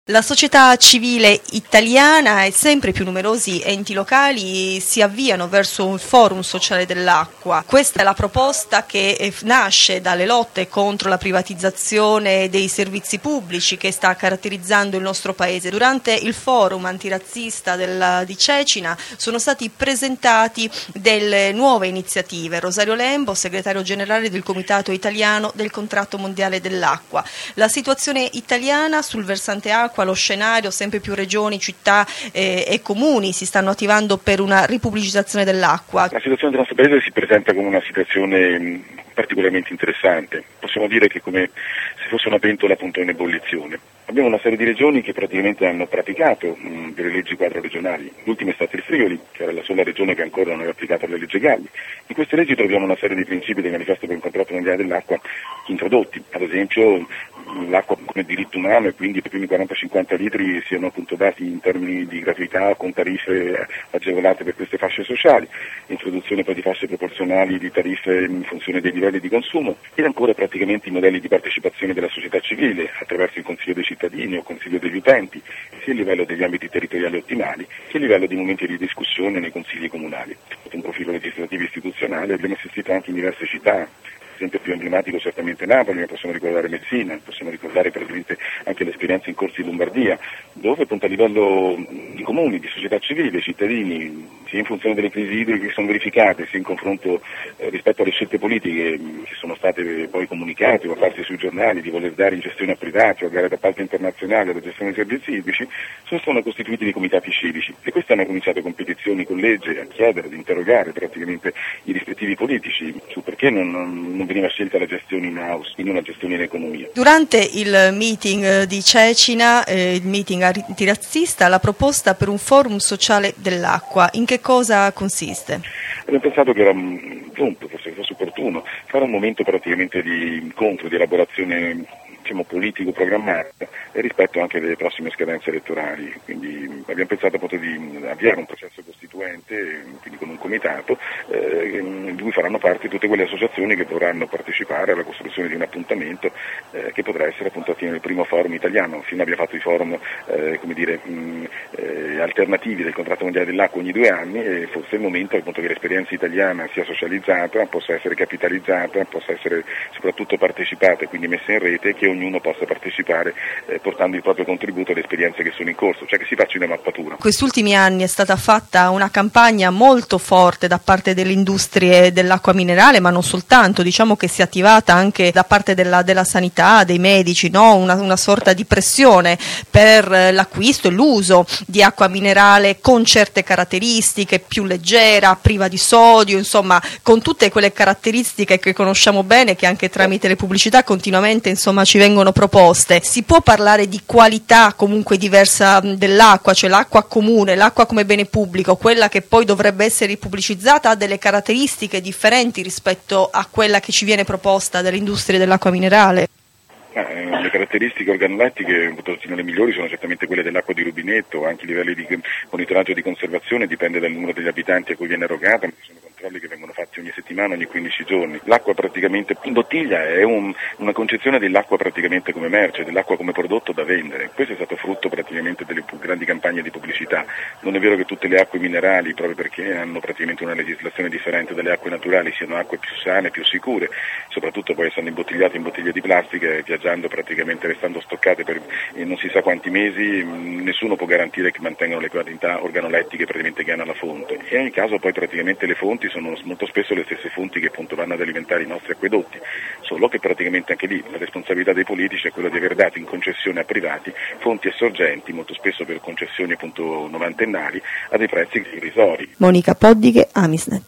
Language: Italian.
La società civile italiana e sempre più numerosi enti locali si avviano verso un forum sociale dell'acqua. Questa è la proposta che nasce dalle lotte contro la privatizzazione dei servizi pubblici che sta caratterizzando il nostro paese. Durante il forum antirazzista di Cecina sono stati presentati delle nuove iniziative. Rosario Lembo, segretario generale del Comitato Italiano del Contratto Mondiale dell'Acqua. La situazione italiana sul versante acqua, lo scenario, sempre più regioni, città e comuni si stanno attivando per una ripubblicizzazione dell'acqua. La situazione del nostro paese si presenta come una situazione particolarmente interessante. Possiamo dire che è come se fosse una pentola appunto in ebollizione. Abbiamo una serie di regioni che praticamente hanno praticato delle leggi quadro regionali. L'ultima è stata il Friuli, che era la sola regione che ancora non aveva applicato le leggi Galli. In queste leggi troviamo una serie di principi del manifesto per il contratto mondiale dell'acqua introdotti. Ad esempio l'acqua come diritto umano e quindi i primi 40-50 litri siano appunto dati in termini di gratuità con tariffe agevolate per queste fasce sociali, introduzione poi di fasce proporzionali di tariffe in funzione dei livelli di consumo ed ancora praticamente i modelli di partecipazione della società civile attraverso il Consiglio dei cittadini o Consiglio degli utenti, sia a livello degli ambiti territoriali ottimali che a livello di momenti di discussione nei consigli comunali. Sotto un profilo legislativo istituzionale abbiamo assistito anche in diverse città. L'esempio più emblematico certamente Napoli, ma possiamo ricordare Messina, possiamo ricordare praticamente anche l'esperienza in corso in Lombardia, dove appunto a livello di comuni, di società civile, cittadini, sia in funzione delle crisi idriche che sono verificate, sia in confronto rispetto alle scelte politiche che sono state poi comunicate o apparse sui giornali di voler dare in gestione a privati o a gare d'appalto internazionale la gestione dei servizi idrici, sono costituiti dei comitati civici e questi hanno cominciato con petizioni con legge a chiedere, ad interrogare praticamente i rispettivi politici su perché non veniva scelta la gestione in house, quindi una gestione in economia. Durante il meeting di Cecina, il meeting antirazzista, la proposta per un forum sociale dell'acqua, in che cosa consiste? Abbiamo pensato che era giunto, forse fosse opportuno, fare un momento praticamente di incontro, di elaborazione politico programmatica rispetto anche alle prossime scadenze elettorali, quindi abbiamo pensato appunto di avviare un processo costituente, quindi con un comitato di cui faranno parte tutte quelle associazioni che dovranno partecipare alla costruzione di un appuntamento che potrà essere appunto il primo forum italiano. Fino abbiamo fatto i forum alternativi del contratto mondiale dell'acqua ogni 2 anni e forse è il momento appunto che l'esperienza italiana sia socializzata, possa essere capitalizzata, possa essere soprattutto partecipata e quindi messa in rete, che ognuno possa partecipare portando il proprio contributo alle esperienze che sono in corso, cioè che si faccia una mappatura. In questi ultimi anni è stata fatta una campagna molto forte da parte delle industrie dell'acqua minerale, ma non soltanto, diciamo che si è attivata anche da parte della sanità, dei medici, no? una sorta di pressione per l'acquisto e l'uso di acqua minerale con certe caratteristiche, più leggera, priva di sodio, insomma con tutte quelle caratteristiche che conosciamo bene, che anche tramite le pubblicità continuamente ci vengono proposte. Si può parlare di qualità comunque diversa dell'acqua, cioè l'acqua comune, l'acqua come bene pubblico, quella che poi dovrebbe essere ripubblicizzata, ha delle caratteristiche differenti rispetto a quella che ci viene proposta dalle industrie dell'acqua minerale? Le caratteristiche organolettiche le migliori sono certamente quelle dell'acqua di rubinetto, anche i livelli di monitoraggio di conservazione dipende dal numero degli abitanti a cui viene erogata, ma ci sono controlli che vengono fatti ogni settimana, ogni 15 giorni. L'acqua praticamente in bottiglia è una concezione dell'acqua praticamente come merce, dell'acqua come prodotto da vendere. Questo è stato frutto praticamente delle più grandi campagne di pubblicità. Non è vero che tutte le acque minerali, proprio perché hanno praticamente una legislazione differente dalle acque naturali, siano acque più sane, più sicure, soprattutto poi essendo imbottigliate in bottiglie di plastica e viaggiando praticamente restando stoccate per non si sa quanti mesi, nessuno può garantire che mantengano le qualità organolettiche praticamente che hanno alla fonte e in ogni caso poi praticamente le fonti sono molto spesso le stesse fonti che appunto vanno ad alimentare i nostri acquedotti, solo che praticamente anche lì la responsabilità dei politici è quella di aver dato in concessione a privati fonti e sorgenti, molto spesso per concessioni appunto novantennali, a dei prezzi irrisori. Monica Poddighe, Amisnet.